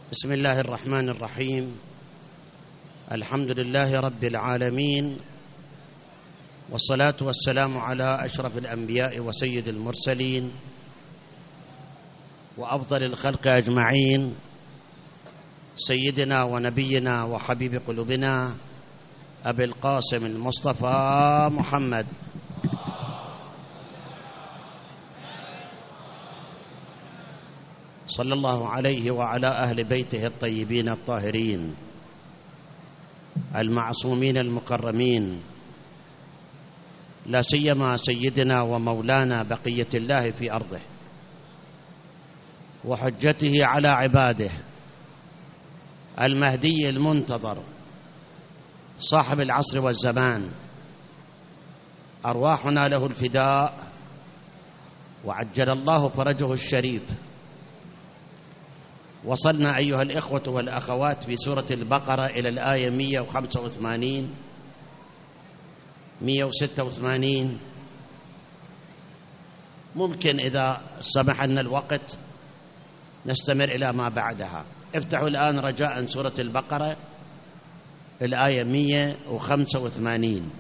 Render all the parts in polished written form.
بسم الله الرحمن الرحيم. الحمد لله رب العالمين، والصلاة والسلام على أشرف الأنبياء وسيد المرسلين وأفضل الخلق أجمعين، سيدنا ونبينا وحبيب قلوبنا أبي القاسم المصطفى محمد صلى الله عليه وعلى أهل بيته الطيبين الطاهرين المعصومين المكرمين، لا سيما سيدنا ومولانا بقية الله في أرضه وحجته على عباده، المهدي المنتظر صاحب العصر والزمان، أرواحنا له الفداء وعجل الله فرجه الشريف. وصلنا أيها الإخوة والأخوات في سورة البقرة إلى الآية 185 186. ممكن إذا سمح لنا الوقت نستمر إلى ما بعدها. افتحوا الآن رجاء سورة البقرة الآية 185.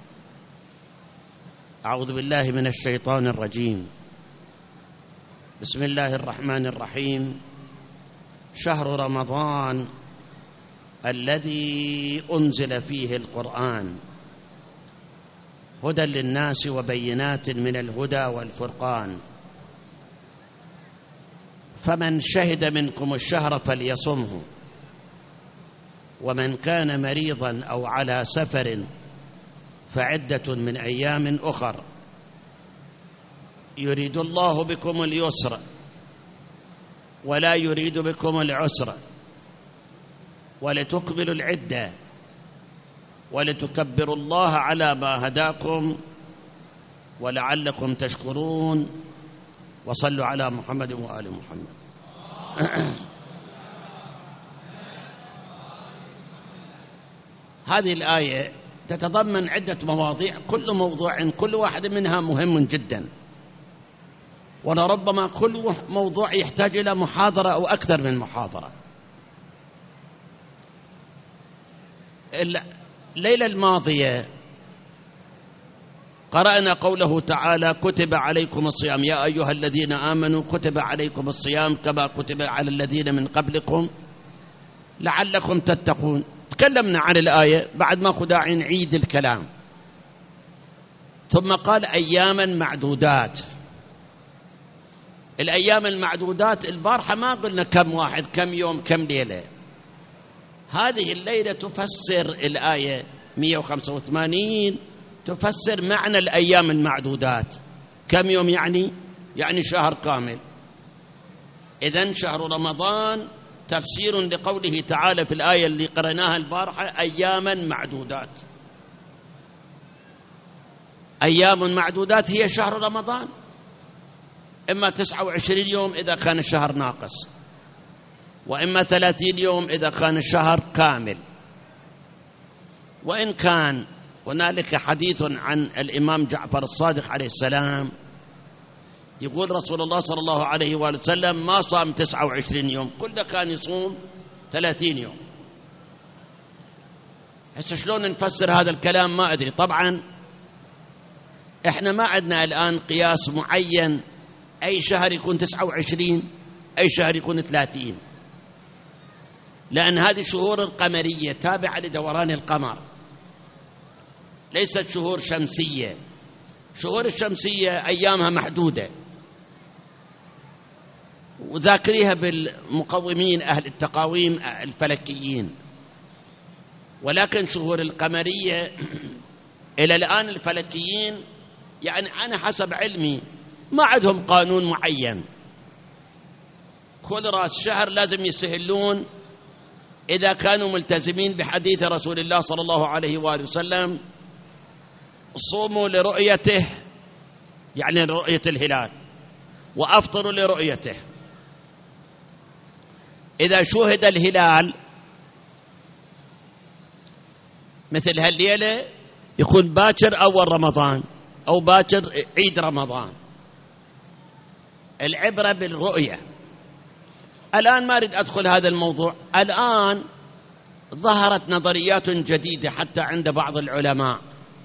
أعوذ بالله من الشيطان الرجيم. بسم الله الرحمن الرحيم. شهر رمضان الذي أنزل فيه القرآن هدى للناس وبينات من الهدى والفرقان، فمن شهد منكم الشهر فليصمه، ومن كان مريضا أو على سفر فعدة من أيام أخر، يريد الله بكم اليسر ولا يريد بكم العسر، ولتكملوا العدة ولتكبروا الله على ما هداكم ولعلكم تشكرون. وصلوا على محمد وآل محمد. هذه الآية تتضمن عدة مواضيع، كل واحد منها مهم جدا، ولربما كل موضوع يحتاج إلى محاضرة أو أكثر من محاضرة. الليلة الماضية قرأنا قوله تعالى: كتب عليكم الصيام يا أيها الذين آمنوا كتب عليكم الصيام كما كتب على الذين من قبلكم لعلكم تتقون. تكلمنا عن الآية، بعد ما داعي نعيد الكلام. ثم قال: أياما معدودات. الأيام المعدودات البارحة ما قلنا كم واحد، كم يوم، كم ليلة. هذه الليلة تفسر الآية 185، تفسر معنى الأيام المعدودات. كم يوم يعني شهر كامل. إذن شهر رمضان تفسير لقوله تعالى في الآية اللي قرأناها البارحة: أياما معدودات. أيام معدودات هي شهر رمضان، إما 29 يوم إذا كان الشهر ناقص، وإما 30 يوم إذا كان الشهر كامل. وإن كان هنالك حديث عن الإمام جعفر الصادق عليه السلام، يقول رسول الله صلى الله عليه وآله وسلم ما صام 29 يوم، كله كان يصوم 30 يوم. هسه شلون نفسر هذا الكلام ما أدري. طبعا إحنا ما عندنا الآن قياس معين، أي شهر يكون 29 أي شهر يكون 30، لأن هذه الشهور القمرية تابعة لدوران القمر، ليست شهور شمسية. شهور الشمسية أيامها محدودة، وذاكريها بالمقومين أهل التقاويم الفلكيين. ولكن شهور القمرية إلى الآن الفلكيين يعني أنا حسب علمي ما عندهم قانون معين، كل رأس شهر لازم يستهلون إذا كانوا ملتزمين بحديث رسول الله صلى الله عليه وآله وسلم: صوموا لرؤيته، يعني رؤية الهلال، وأفطروا لرؤيته. إذا شوهد الهلال مثل هالليلة يكون باكر أول رمضان أو باكر عيد رمضان. العبرة بالرؤية، الآن ما أريد أدخل هذا الموضوع. الآن ظهرت نظريات جديدة حتى عند بعض العلماء،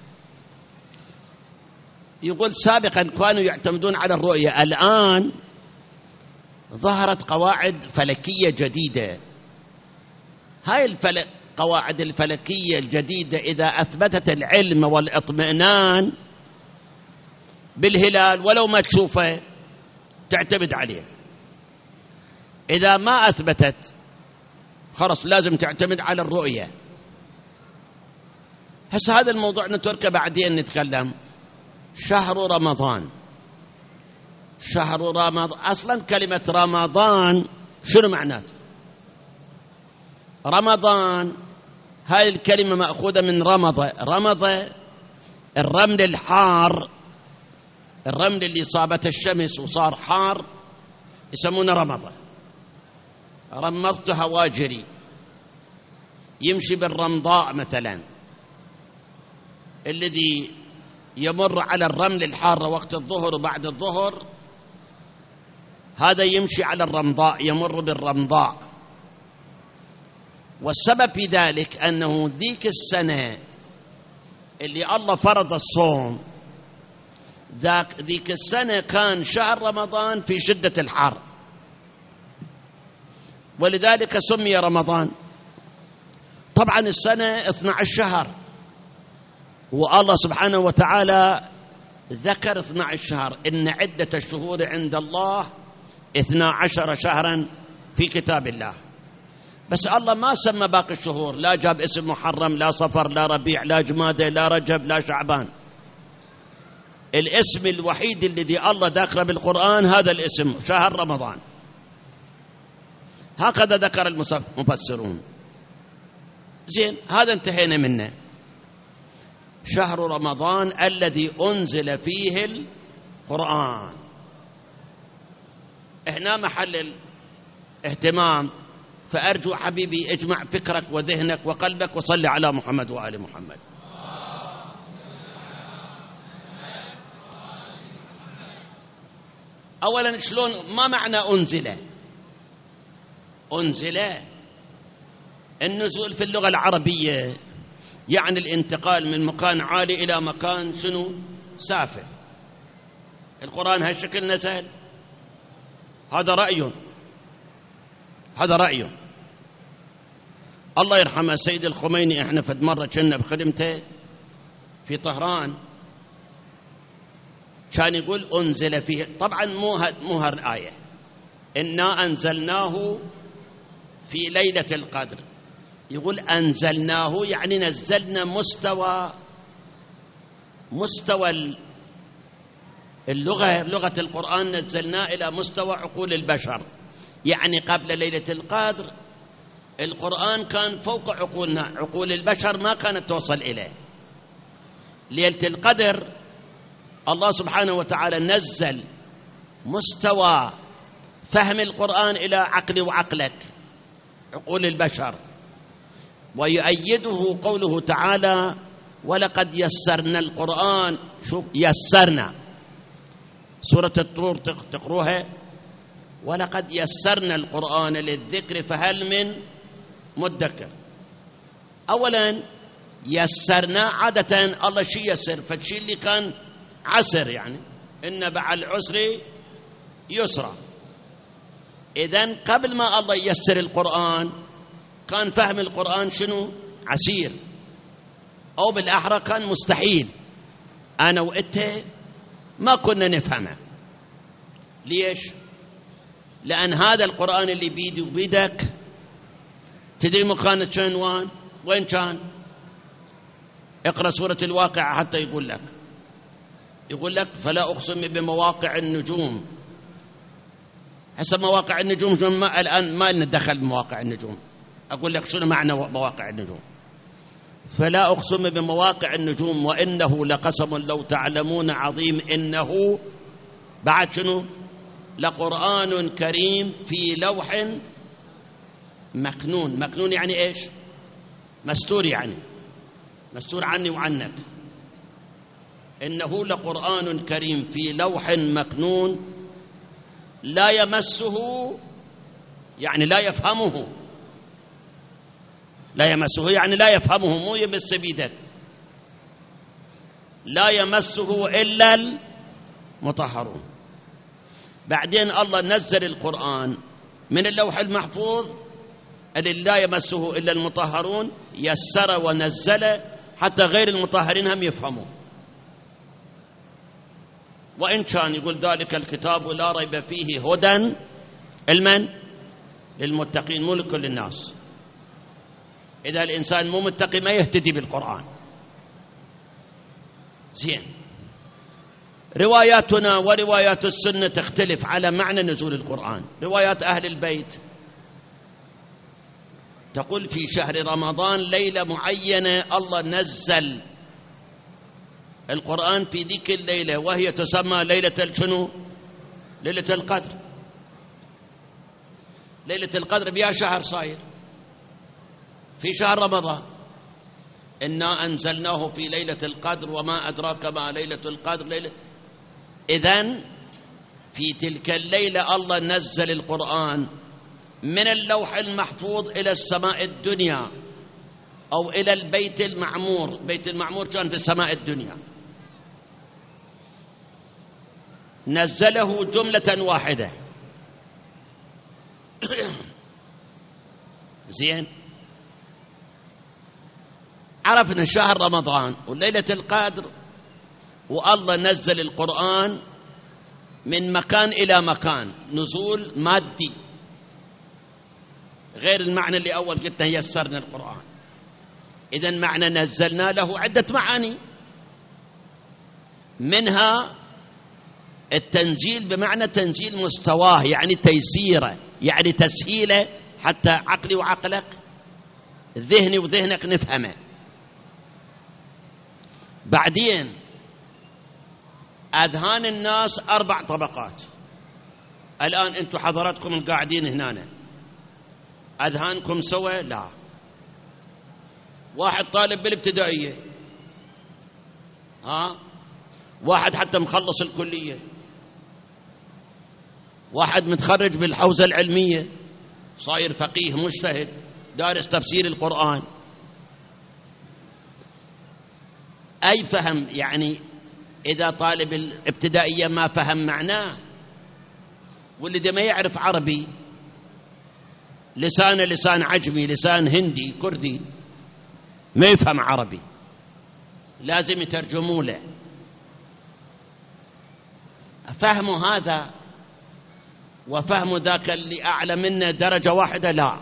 يقول سابقا كانوا يعتمدون على الرؤية، الآن ظهرت قواعد فلكية جديدة. هاي القواعد الفلكية الجديدة إذا أثبتت العلم والاطمئنان بالهلال ولو ما تشوفه تعتمد عليه، إذا ما أثبتت خلاص لازم تعتمد على الرؤية. هسه هذا الموضوع نتركه بعدين نتكلم. شهر رمضان، شهر رمضان، أصلا كلمة رمضان شنو معناته؟ رمضان هاي الكلمة مأخوذة من رمضة. رمضة الرمل الحار، الرمل اللي صابت الشمس وصار حار يسمونه رمضة. رمضت هواجري، يمشي بالرمضاء مثلا، الذي يمر على الرمل الحار وقت الظهر وبعد الظهر هذا يمشي على الرمضاء، يمر بالرمضاء. والسبب في ذلك أنه ذيك السنة اللي الله فرض الصوم، ذيك السنة كان شهر رمضان في شدة الحر، ولذلك سمي رمضان. طبعا السنة 12 شهر، والله سبحانه وتعالى ذكر 12 شهر، إن عدة الشهور عند الله 12 شهرا في كتاب الله. بس الله ما سمى باقي الشهور، لا جاب اسم محرم، لا صفر، لا ربيع، لا جمادى، لا رجب، لا شعبان. الاسم الوحيد الذي الله ذكره بالقرآن هذا الاسم، شهر رمضان. هكذا ذكر المفسرون. زين، هذا انتهينا منه. شهر رمضان الذي أنزل فيه القرآن، هنا محل الاهتمام. فأرجو حبيبي اجمع فكرك وذهنك وقلبك وصل على محمد وآل محمد. أولا شلون، ما معنى أنزل؟ أنزل النزول في اللغة العربية يعني الانتقال من مكان عالي إلى مكان شنو؟ سافل. القرآن هالشكل نزل، هذا رأي، هذا رأي. الله يرحمه سيد الخميني، احنا فد مرة كنا بخدمته في طهران، كان يقول أنزل فيه، طبعا مو هالآية، إنا أنزلناه في ليلة القدر. يقول أنزلناه يعني نزلنا مستوى اللغة، لغة القرآن نزلناه إلى مستوى عقول البشر. يعني قبل ليلة القدر القرآن كان فوق عقولنا، عقول البشر ما كانت توصل إليه. ليلة القدر الله سبحانه وتعالى نزل مستوى فهم القرآن إلى عقلي وعقلك، عقول البشر. ويؤيده قوله تعالى ولقد يسرنا القرآن. شوف يسرنا، سورة الطور تقروها، ولقد يسرنا القرآن للذكر فهل من مدكر. أولا يسرنا، عادة الله شي يسر، فالشي اللي كان عسر يعني إن مع العسر يسرا. إذن قبل ما الله يسر القرآن كان فهم القرآن شنو؟ عسير، أو بالأحرى كان مستحيل. أنا وإنت ما كنا نفهمه. ليش؟ لأن هذا القرآن اللي بيدي وبيدك تدري مكانه كان وين كان؟ اقرأ سورة الواقعة حتى يقول لك فلا أقسم بمواقع النجوم. حسب مواقع النجوم الآن ما ندخل بمواقع النجوم. أقول لك شنو معنى مواقع النجوم. فلا أقسم بمواقع النجوم وإنه لقسم لو تعلمون عظيم إنه بعد شنو؟ لقرآن كريم في لوح مكنون. مكنون يعني إيش؟ مستور، يعني مستور عني وعنك. إنه لقرآن كريم في لوح مكنون لا يمسه يعني لا يفهمه، لا يمسه يعني لا يفهمه، مو يمس بيدك، لا يمسه إلا المطهرون. بعدين الله نزل القرآن من اللوح المحفوظ الذي لا يمسه إلا المطهرون، يسر ونزل حتى غير المطهرين هم يفهموا. وإن كان يقول ذلك الكتاب لا ريب فيه هدى للمتقين، مو لكل الناس. إذا الإنسان مو متقي ما يهتدي بالقرآن. زين، رواياتنا وروايات السنة تختلف على معنى نزول القرآن. روايات أهل البيت تقول في شهر رمضان ليلة معينة الله نزل القرآن في ذيك الليلة، وهي تسمى ليلة شنو؟ ليلة القدر. ليلة القدر بها شهر صاير في شهر رمضان، إنا أنزلناه في ليلة القدر وما أدراك ما ليلة القدر. إذن في تلك الليلة الله نزل القرآن من اللوح المحفوظ إلى السماء الدنيا، أو إلى البيت المعمور. بيت المعمور كان في السماء الدنيا، نزله جملة واحدة. زين، عرفنا شهر رمضان وليلة القدر، والله نزل القرآن من مكان إلى مكان، نزول مادي غير المعنى اللي أول قلت يسرنا القرآن. إذن معنى نزلنا له عدة معاني، منها التنزيل بمعنى تنزيل مستواه، يعني تيسيره، يعني تسهيله حتى عقلي وعقلك، ذهني وذهنك نفهمه. بعدين أذهان الناس 4 طبقات. الآن أنتم حضراتكم القاعدين هنا أذهانكم سوى؟ لا. واحد طالب بالابتدائية، واحد حتى مخلص الكلية، واحد متخرج بالحوزة العلمية، صاير فقيه مجتهد دارس تفسير القرآن. أي فهم، يعني إذا طالب الابتدائية ما فهم معناه، والذي ما يعرف عربي لسانه لسان عجمي، لسان هندي كردي، ما يفهم عربي، لازم يترجموا له. فهم هذا وفهم ذاك اللي أعلى منه درجة واحدة؟ لا.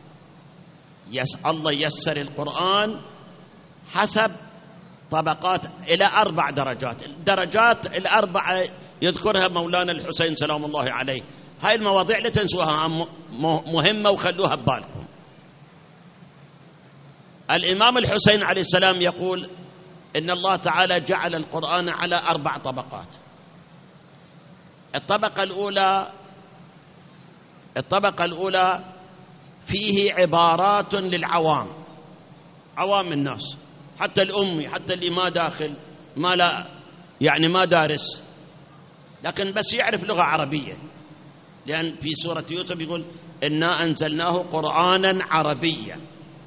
الله يسر القرآن حسب طبقات إلى 4 درجات. الدرجات ال4 يذكرها مولانا الحسين سلام الله عليه. هاي المواضيع لا تنسوها، مهمة وخلوها ببالكم. الإمام الحسين عليه السلام يقول إن الله تعالى جعل القرآن على 4 طبقات. الطبقة الأولى فيه عبارات للعوام، عوام الناس، حتى الأمي، حتى اللي ما داخل، ما لا يعني ما دارس، لكن بس يعرف لغة عربية، لأن في سورة يوسف يقول إنا أنزلناه قرآنا عربيا.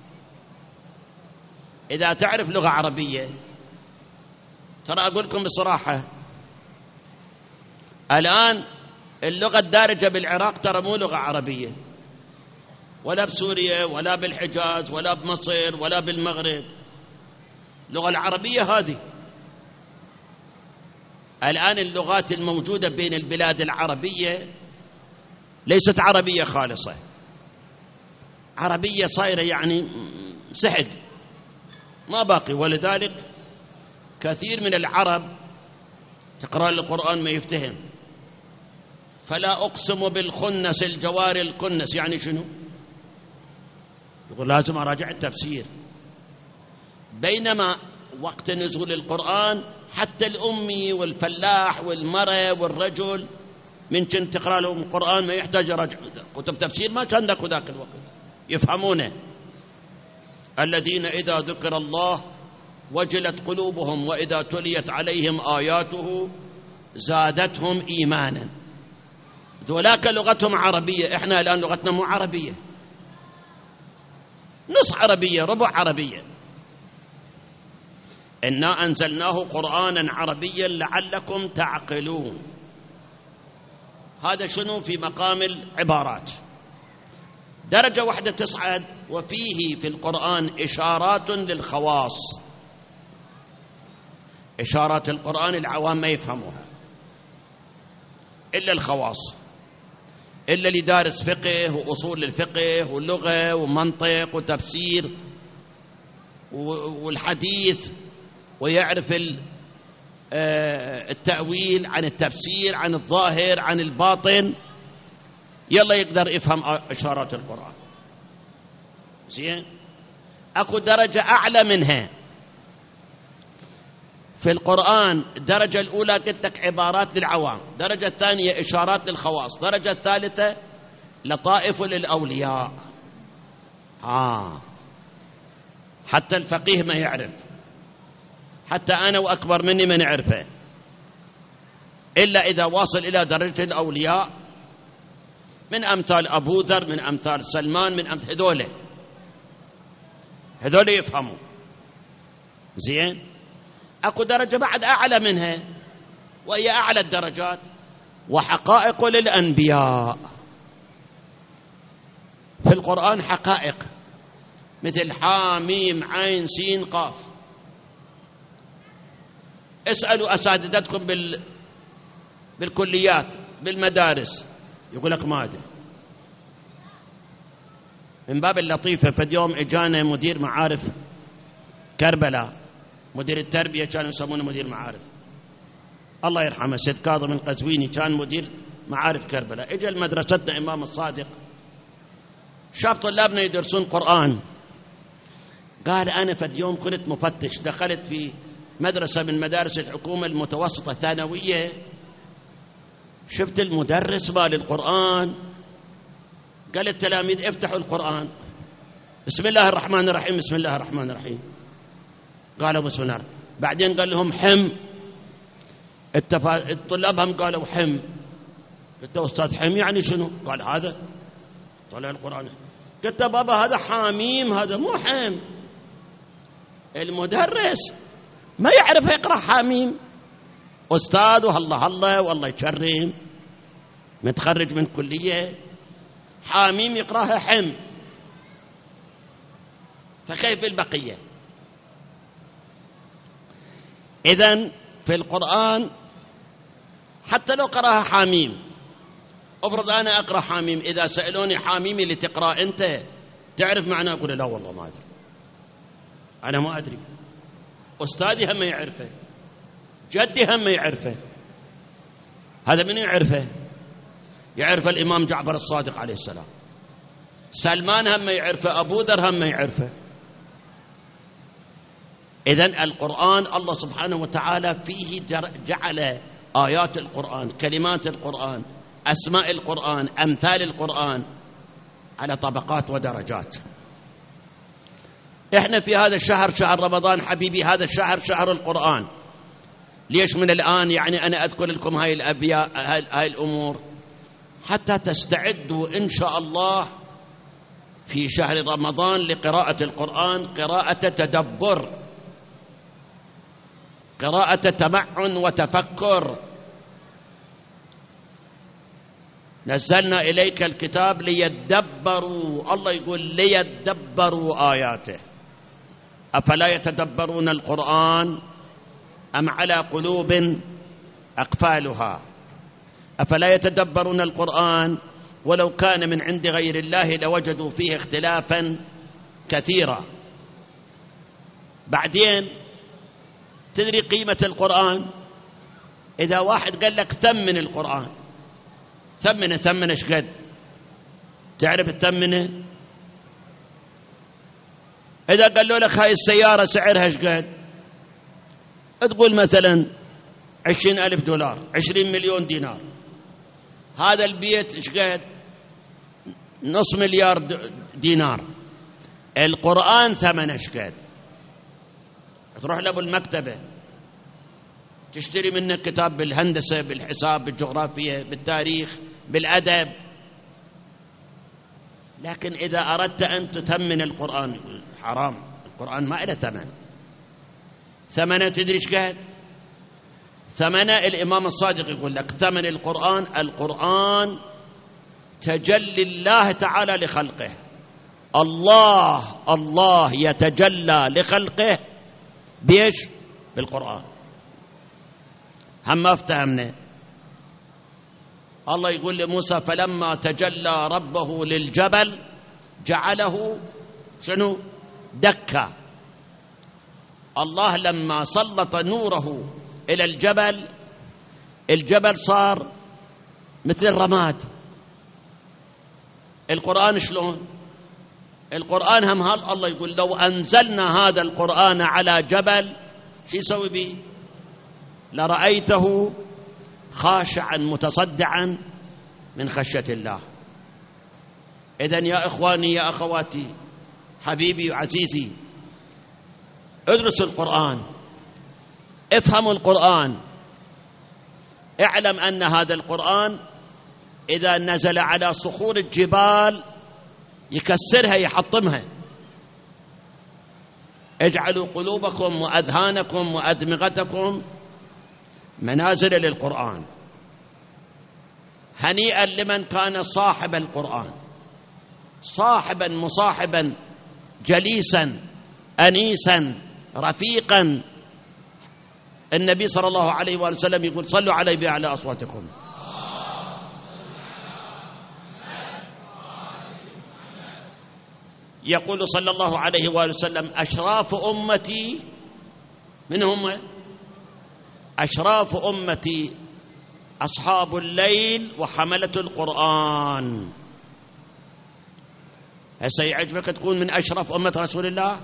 إذا تعرف لغة عربية، ترى أقول لكم بصراحة، الآن اللغة الدارجة بالعراق ترى مو لغة عربية، ولا بسوريا ولا بالحجاز ولا بمصر ولا بالمغرب. اللغة العربية هذه الآن اللغات الموجودة بين البلاد العربية ليست عربية خالصة، عربية صايرة يعني سحد ما باقي. ولذلك كثير من العرب تقرأ القرآن ما يفتهم. فلا أقسم بالخنس الجوار الكنس، يعني شنو؟ يقول لازم أراجع التفسير. بينما وقت نزول القرآن حتى الأمي والفلاح والمرأة والرجل من كنت تقرأ لهم القرآن ما يحتاج يراجع كتب تفسير، ما كان ذاك الوقت يفهمونه. الذين إذا ذكر الله وجلت قلوبهم وإذا تليت عليهم آياته زادتهم إيمانا. ذولاك لغتهم عربية، إحنا الآن لغتنا مو عربية، نص عربية ربع عربية. إنا أنزلناه قرآنا عربيا لعلكم تعقلون. هذا شنو؟ في مقام العبارات. درجة واحدة تصعد، وفيه في القرآن إشارات للخواص. إشارات القرآن العوام ما يفهموها إلا الخواص، إلا اللي دارس فقه وأصول الفقه واللغة ومنطق وتفسير والحديث، ويعرف التأويل عن التفسير، عن الظاهر، عن الباطن، يلا يقدر يفهم إشارات القرآن. زين، أكو درجة أعلى منها في القرآن. الدرجة الأولى قلت لك عبارات للعوام، الدرجة الثانية إشارات للخواص، الدرجة الثالثة لطائف للأولياء. حتى الفقيه ما يعرف، حتى أنا وأكبر مني ما نعرفه، إلا إذا واصل إلى درجة الأولياء، من أمثال أبو ذر، من أمثال سلمان، من أمثال هذول يفهموا. زين، أكو درجة بعد أعلى منها، وهي أعلى الدرجات، وحقائق للأنبياء. في القرآن حقائق مثل حاميم عين سين قاف. اسألوا أساتذتكم بالكليات بالمدارس، يقول لك ما أدري. من باب اللطيفة، فاليوم إجانا مدير معارف كربلاء، مدير التربية كانوا يسمونه مدير معارف، الله يرحمه سيد كاظم القزويني، كان مدير معارف كربلاء. اجى لمدرستنا إمام الصادق، شاف طلابنا يدرسون قرآن، قال أنا فد يوم كنت مفتش، دخلت في مدرسة من مدارس الحكومة المتوسطة ثانوية، شفت المدرس مال القرآن، قال التلاميذ افتحوا القرآن، بسم الله الرحمن الرحيم، بسم الله الرحمن الرحيم. قالوا بسم الله. بعدين قال لهم حم، طلابهم قالوا حم. قلت له أستاذ حم يعني شنو؟ قال هذا، طلع القرآن. قلت بابا هذا حاميم، هذا مو حم. المدرس ما يعرف يقرأ حاميم، أستاذ وهلا هلا والله يكرم، متخرج من كلية، حاميم يقرأها حم، فكيف البقية؟ إذن في القرآن حتى لو قرأها حاميم، أفرض أنا أقرأ حاميم، إذا سألوني حاميمي اللي تقرأ أنت تعرف معناه، أقول لا والله ما أدري، أنا ما أدري. أستاذي هم يعرفه، جدي هم يعرفه، هذا من يعرفه؟ يعرف الإمام جعفر الصادق عليه السلام، سلمان هم يعرفه، أبو ذر هم يعرفه. إذن القرآن الله سبحانه وتعالى فيه جعل آيات القرآن، كلمات القرآن، أسماء القرآن، أمثال القرآن على طبقات ودرجات. إحنا في هذا الشهر، شهر رمضان حبيبي، هذا الشهر شهر القرآن. ليش من الآن يعني أنا أذكر لكم هاي الأمور حتى تستعدوا إن شاء الله في شهر رمضان لقراءة القرآن، قراءة تدبر، قراءة تمعن وتفكر. نزلنا إليك الكتاب ليدبروا، الله يقول ليدبروا آياته، أفلا يتدبرون القرآن أم على قلوب أقفالها. أفلا يتدبرون القرآن ولو كان من عند غير الله لوجدوا فيه اختلافا كثيرا. بعدين تدري قيمة القرآن؟ إذا واحد قال لك ثمن القرآن، ثمنه ايش قد؟ تعرف الثمنه؟ إذا قالوا لك هاي السيارة سعرها ايش قد؟ تقول مثلا 20,000 دولار، 20 مليون دينار. هذا البيت ايش قد؟ نص مليار دينار. القرآن ثمنه ايش قد؟ تروح له بالمكتبة تشتري منه كتاب بالهندسة، بالحساب، بالجغرافيا، بالتاريخ، بالأدب. لكن إذا أردت أن تثمن القرآن حرام، القرآن ما له ثمن. ثمنه تدري ايش قد؟ ثمنه الإمام الصادق يقول لك ثمن القرآن، القرآن تجلي الله تعالى لخلقه. الله يتجلى لخلقه بيش؟ بالقرآن. هم ما افتهمنا. الله يقول لموسى فلما تجلى ربه للجبل جعله شنو؟ دكا. الله لما سلط نوره إلى الجبل، الجبل صار مثل الرماد. القرآن شلون؟ القرآن هم الله يقول لو أنزلنا هذا القرآن على جبل شو يسوي به؟ لرأيته خاشعا متصدعا من خشية الله. إذن يا إخواني يا أخواتي، حبيبي وعزيزي، ادرسوا القرآن، افهموا القرآن، اعلم أن هذا القرآن إذا نزل على صخور الجبال يكسرها يحطمها. اجعلوا قلوبكم وأذهانكم وأدمغتكم منازل للقرآن. هنيئا لمن كان صاحب القرآن، صاحبا مصاحبا جليسا أنيسا رفيقا. النبي صلى الله عليه وآله وسلم يقول صلوا علي بأعلى أصواتكم. يقول صلى الله عليه وآله وسلم أشراف أمتي، من هم؟ أشراف أمتي أصحاب الليل وحملة القرآن. هسه يعجبك تكون من أشرف أمة رسول الله؟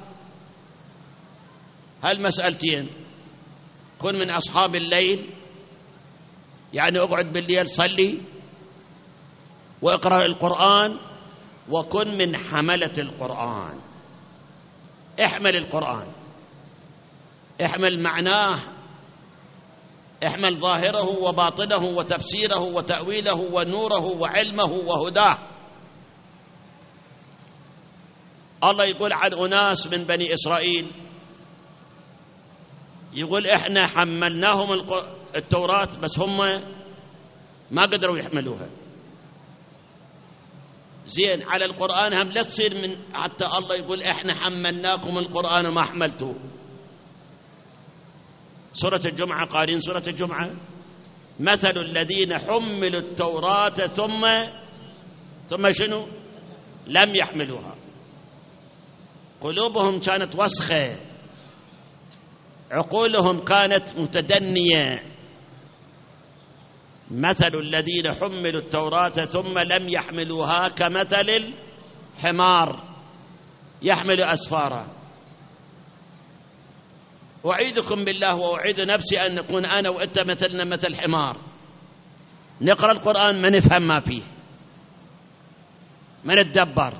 هالمسألتين، كن من أصحاب الليل يعني اقعد بالليل صلي واقرأ القرآن، وكن من حملة القرآن. احمل القرآن، احمل معناه، احمل ظاهره وباطنه وتفسيره وتأويله ونوره وعلمه وهداه. الله يقول عن أناس من بني إسرائيل، يقول إحنا حملناهم التوراة بس هم ما قدروا يحملوها. زين على القرآن هم لا تصير من حتى الله يقول إحنا حملناكم القرآن وما حملتوه. سورة الجمعة، قارين سورة الجمعة، مثل الذين حملوا التوراة ثم شنو؟ لم يحملوها. قلوبهم كانت وسخة، عقولهم كانت متدنية. مثل الذين حملوا التوراة ثم لم يحملوها كمثل الحمار يحمل أسفارا. أعيدكم بالله وأعيد نفسي أن نكون أنا وأنت مثلنا مثل حمار، نقرأ القرآن ما نفهم ما فيه، ما نتدبر.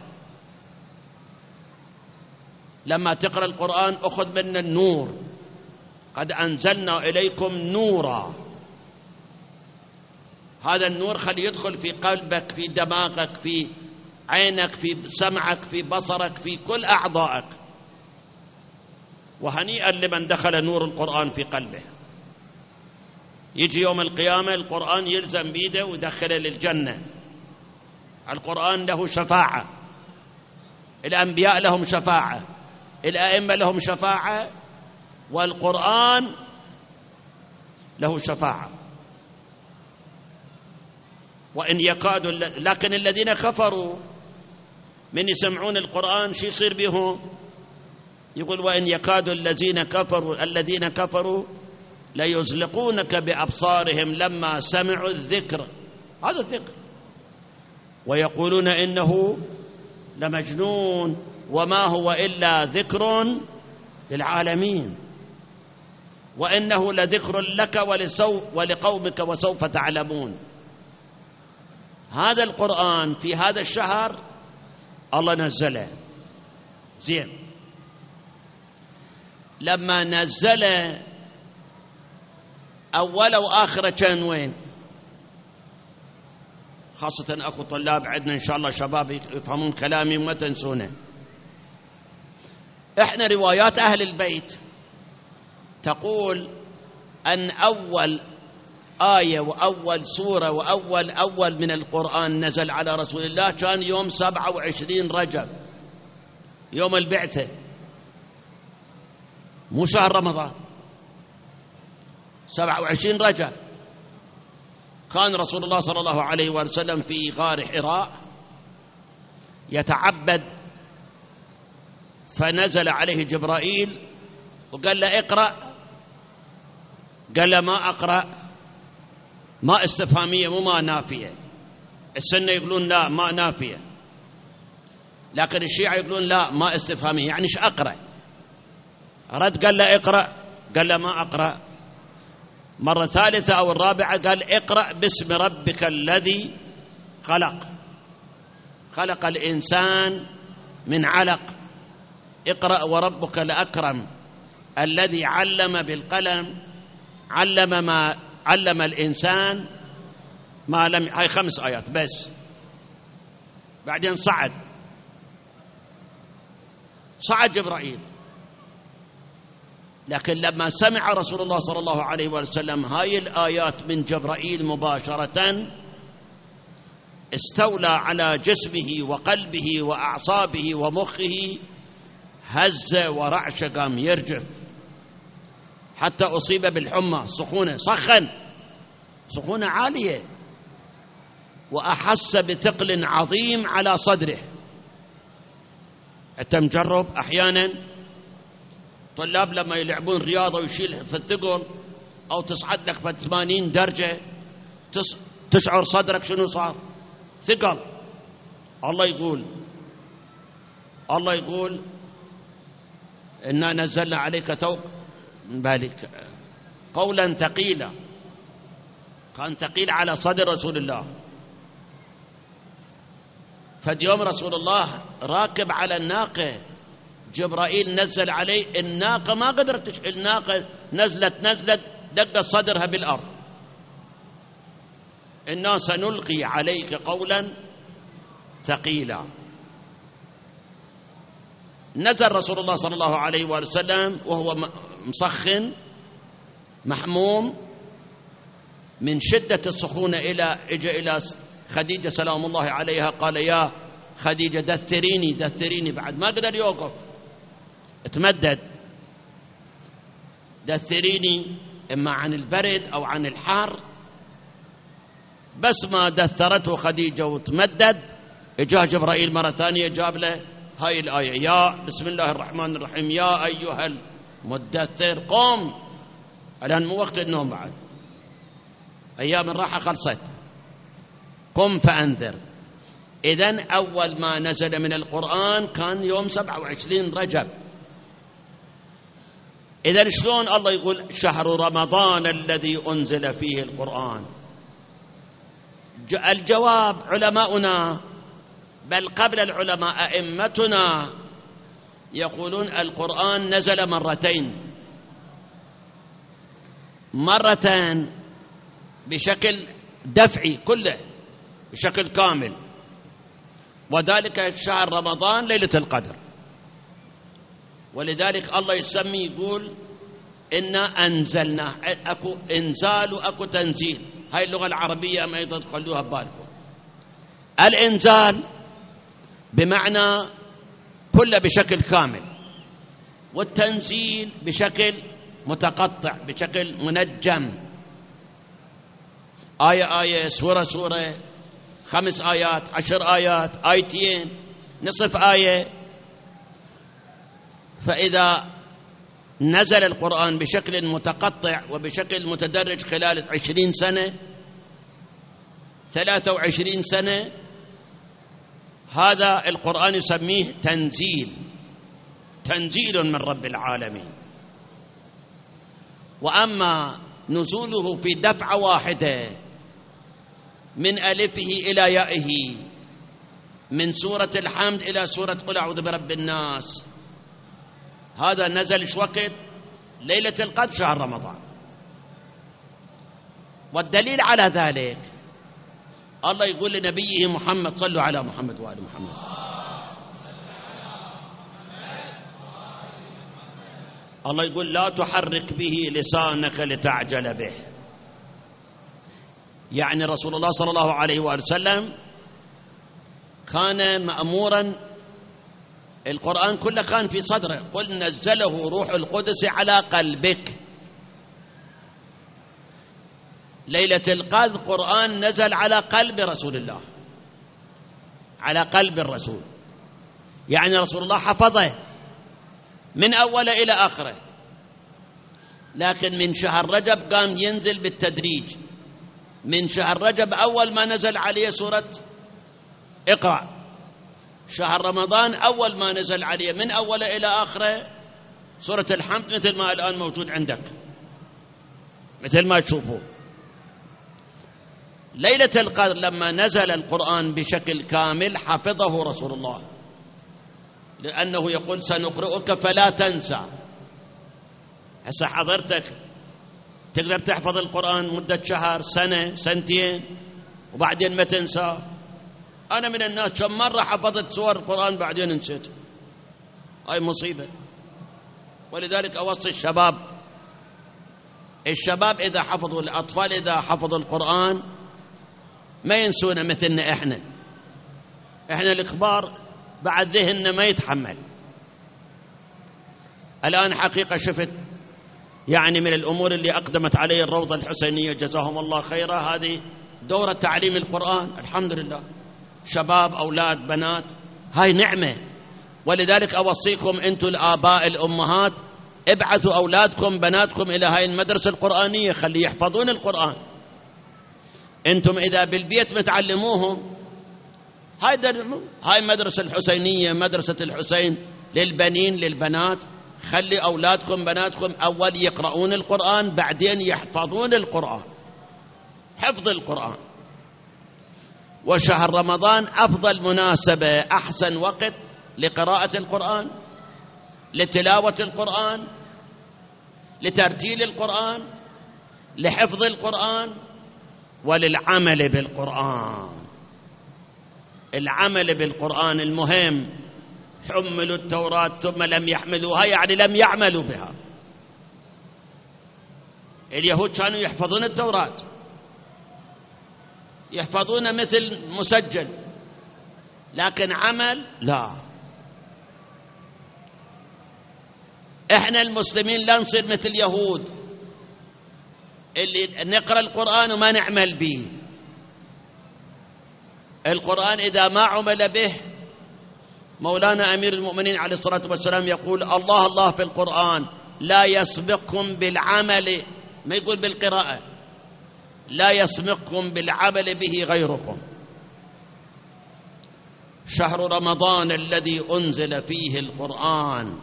لما تقرأ القرآن أخذ منا النور، قد أنزلنا إليكم نورا. هذا النور خلي يدخل في قلبك، في دماغك، في عينك، في سمعك، في بصرك، في كل أعضائك. وهنيئا لمن دخل نور القرآن في قلبه. يجي يوم القيامة القرآن يلزم بيده ويدخله للجنة. القرآن له شفاعة، الأنبياء لهم شفاعة، الأئمة لهم شفاعة، والقرآن له شفاعة. وإن يكاد لكن الذين كفروا من يسمعون القرآن شو يصير بهم؟ يقول وإن يكاد الذين كفروا ليزلقونك بأبصارهم لما سمعوا الذكر. هذا الذكر، ويقولون إنه لمجنون وما هو إلا ذكر للعالمين وإنه لذكر لك ولقومك وسوف تعلمون. هذا القرآن في هذا الشهر الله نزله. زين، لما نزل أول وآخر كان وين؟ خاصة أكو طلاب عندنا إن شاء الله شباب يفهمون كلامي وما تنسونه. إحنا روايات أهل البيت تقول أن أول آية وأول سورة وأول من القرآن نزل على رسول الله كان يوم 27 رجب، يوم البعثة، مو شهر رمضان، 27 رجب. كان رسول الله صلى الله عليه وسلم في غار حراء يتعبد، فنزل عليه جبرائيل وقال له اقرأ، قال له ما أقرأ، ما استفهامية مو ما نافية. السنة يقولون لا ما نافية، لكن الشيعة يقولون لا ما استفهامية، يعني ايش أقرأ؟ رد قال له اقرأ، قال له ما أقرأ. مرة ثالثة أو الرابعة قال اقرأ باسم ربك الذي خلق الإنسان من علق، اقرأ وربك الأكرم الذي علم بالقلم، علم الإنسان ما لم. هاي 5 آيات بس. بعدين صعد جبرائيل، لكن لما سمع رسول الله صلى الله عليه وسلم هاي الآيات من جبرائيل مباشرة استولى على جسمه وقلبه وأعصابه ومخه، هز ورعش، قام يرجف حتى أصيب بالحمى، سخونة عالية، وأحس بثقل عظيم على صدره. أنت مجرب أحيانا طلاب لما يلعبون رياضة ويشيل في الثقل أو تصعد لك في 80 درجة تشعر صدرك شنو صار؟ ثقل. الله يقول إنا نزلنا عليك من بالك قولا ثقيلا، كان ثقيل على صدر رسول الله. فاليوم رسول الله راكب على الناقة، جبرائيل نزل عليه، الناقة ما قدرت، الناقة نزلت دقت صدرها بالأرض. إنا سنلقي عليك قولا ثقيلا. نزل رسول الله صلى الله عليه وسلم وهو مسخن محموم من شدة السخونة، إجا إلى خديجة سلام الله عليها، قال يا خديجة دثريني. بعد ما قدر يوقف، تمدد، دثريني، إما عن البرد أو عن الحار. بس ما دثرته خديجة وتمدد، إجا جبرائيل مرة ثانية جاب له هاي الآية، يا بسم الله الرحمن الرحيم، يا أيها المدثر قم، الآن مو وقت النوم بعد، أيام الراحة خلصت، قم فأنذر. إذن أول ما نزل من القرآن كان يوم 27 رجب. إذن شلون الله يقول شهر رمضان الذي أنزل فيه القرآن؟ الجواب علماؤنا، بل قبل العلماء أئمتنا، يقولون القرآن نزل مرتين بشكل دفعي كله بشكل كامل، وذلك شهر رمضان ليلة القدر. ولذلك الله يسمي يقول إنا أنزلنا، أكو إنزال وأكو تنزيل. هاي اللغة العربية ما أيضا تخلوها ببالكم. الإنزال بمعنى كله بشكل كامل، والتنزيل بشكل متقطع، بشكل منجم، آية سورة 5 آيات 10 آيات 2 آيات نصف آية. فإذا نزل القرآن بشكل متقطع وبشكل متدرج خلال 20 سنة 23 سنة، هذا القرآن يسميه تنزيل من رب العالمين. وأما نزوله في دفعة واحدة من ألفه إلى يائه، من سورة الحمد إلى سورة قل أعوذ برب الناس، هذا نزل وقت ليلة القدر شهر رمضان. والدليل على ذلك الله يقول لنبيه محمد صلوا على محمد وآل محمد. الله يقول لا تحرك به لسانك لتعجل به. يعني رسول الله صلى الله عليه وآله وسلم كان مأمورا، القرآن كله كان في صدره، قل نزله روح القدس على قلبك. ليلة القدر قرآن نزل على قلب رسول الله، على قلب الرسول، يعني رسول الله حفظه من أوله إلى آخره. لكن من شهر رجب قام ينزل بالتدريج. من شهر رجب أول ما نزل عليه سورة اقرأ، شهر رمضان أول ما نزل عليه من أوله إلى آخره سورة الحمد، مثل ما الآن موجود عندك، مثل ما تشوفوا. ليلة القدر لما نزل القرآن بشكل كامل حفظه رسول الله، لأنه يقول سنقرئك فلا تنسى. هسه حضرتك تقدر تحفظ القرآن مدة شهر، سنة، سنتين، وبعدين ما تنسى. أنا من الناس كم مرة حفظت سور القرآن بعدين نسيت، هاي مصيبة. ولذلك أوصي الشباب إذا حفظوا، الأطفال إذا حفظوا القرآن ما ينسونه مثلنا إحنا الكبار بعد ذهننا ما يتحمل. الآن حقيقة شفت يعني من الأمور اللي أقدمت عليه الروضة الحسينية جزاهم الله خيرا، هذه دورة تعليم القرآن، الحمد لله، شباب أولاد بنات، هاي نعمة. ولذلك أوصيكم أنتم الآباء الأمهات ابعثوا أولادكم بناتكم إلى هاي المدرسة القرآنية، خلي يحفظون القرآن. أنتم إذا بالبيت متعلموهم، هاي مدرسة الحسينية، مدرسة الحسين للبنين للبنات، خلي أولادكم بناتكم أول يقرؤون القرآن بعدين يحفظون القرآن، حفظ القرآن. وشهر رمضان أفضل مناسبة، أحسن وقت لقراءة القرآن، لتلاوة القرآن، لترتيل القرآن، لحفظ القرآن، وللعمل بالقرآن. العمل بالقرآن المهم، حملوا التوراة ثم لم يحملوها، يعني لم يعملوا بها. اليهود كانوا يحفظون التوراة، يحفظون مثل مسجل، لكن عمل لا. احنا المسلمين لا نصير مثل اليهود اللي نقرأ القرآن وما نعمل به. القرآن إذا ما عمل به، مولانا أمير المؤمنين عليه الصلاة والسلام يقول الله الله في القرآن لا يسبقكم بالعمل، ما يقول بالقراءة، لا يسبقكم بالعمل به غيركم. شهر رمضان الذي أنزل فيه القرآن.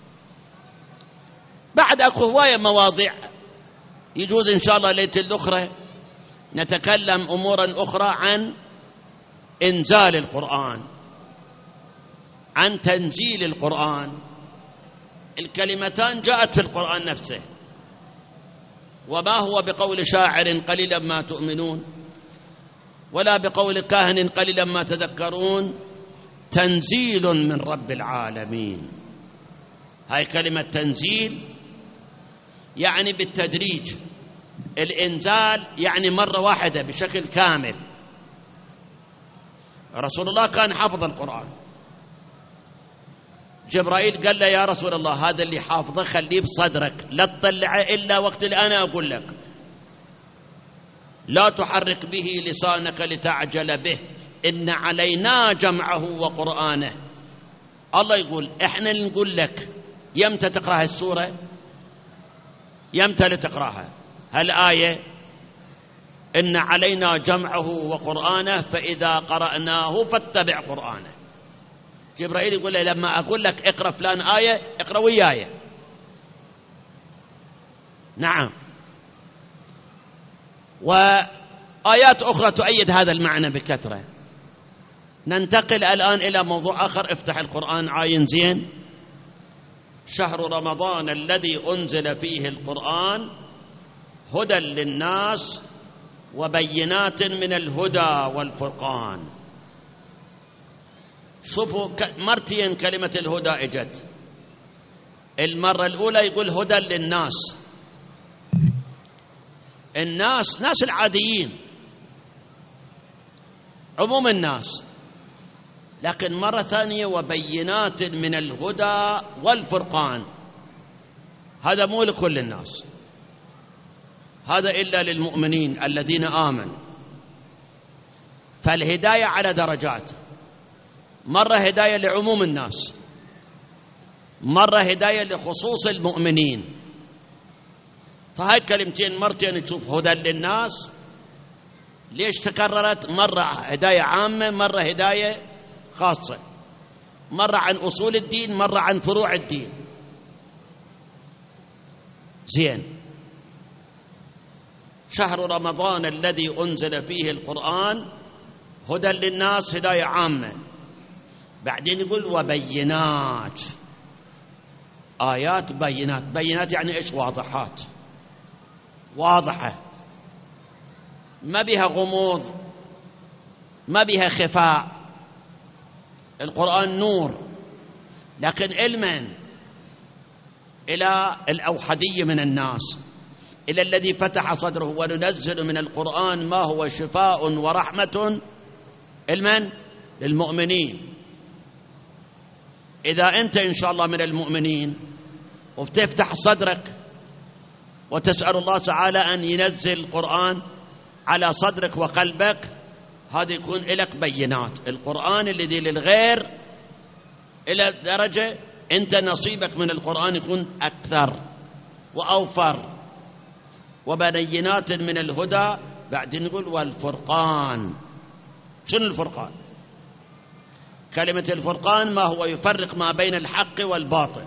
بعد أكو هواية مواضيع، يجوز إن شاء الله ليلة الأخرى نتكلم أمورا أخرى عن إنزال القرآن، عن تنزيل القرآن. الكلمتان جاءت في القرآن نفسه، وما هو بقول شاعر قليلا ما تؤمنون، ولا بقول كاهن قليلا ما تذكرون، تنزيل من رب العالمين. هاي كلمة تنزيل يعني بالتدريج، الإنزال يعني مرة واحدة بشكل كامل. رسول الله كان حافظ القرآن، جبرائيل قال له يا رسول الله هذا اللي حافظه خليه بصدرك، لا تطلعه إلا وقت اللي أنا أقول لك، لا تحرك به لسانك لتعجل به، إن علينا جمعه وقرآنه. الله يقول إحنا نقول لك يمتى تقرأ السورة، يمتى لتقرأها هالآية، إن علينا جمعه وقرآنه فإذا قرأناه فاتبع قرآنه. جبرائيل يقول له لما أقول لك اقرأ فلان آية اقرأ وياي. نعم، وآيات أخرى تؤيد هذا المعنى بكثرة. ننتقل الآن إلى موضوع آخر، افتح القرآن عاين زين. شهر رمضان الذي أنزل فيه القرآن هدى للناس وبينات من الهدى والفرقان. شوفوا مرتين كلمة الهدى اجت. المرة الأولى يقول هدى للناس، الناس ناس العاديين، عموم الناس. لكن مرة ثانية وبينات من الهدى والفرقان، هذا مو لكل الناس، هذا إلا للمؤمنين الذين آمنوا. فالهداية على درجات، مرة هداية لعموم الناس، مرة هداية لخصوص المؤمنين. فهاي كلمتين مرتين تشوف هدى للناس. ليش تكررت؟ مرة هداية عامة، مرة هداية خاصة، مرة عن أصول الدين، مرة عن فروع الدين. زين. شهر رمضان الذي أنزل فيه القرآن هدى للناس، هداية عامة. بعدين يقول وبينات، آيات بينات. بينات يعني إيش؟ واضحات، واضحة، ما بها غموض، ما بها خفاء. القرآن نور، لكن علما إلى الأوحدية من الناس، إلى الذي فتح صدره. وننزل من القرآن ما هو شفاء ورحمة علما للمؤمنين. إذا أنت إن شاء الله من المؤمنين وتفتح صدرك وتسأل الله تعالى أن ينزل القرآن على صدرك وقلبك، هذا يكون لك بينات. القرآن الذي للغير إلى درجة أنت نصيبك من القرآن يكون أكثر وأوفر. وبينات من الهدى. بعدين نقول والفرقان. شنو الفرقان؟ كلمة الفرقان ما هو يفرق ما بين الحق والباطل.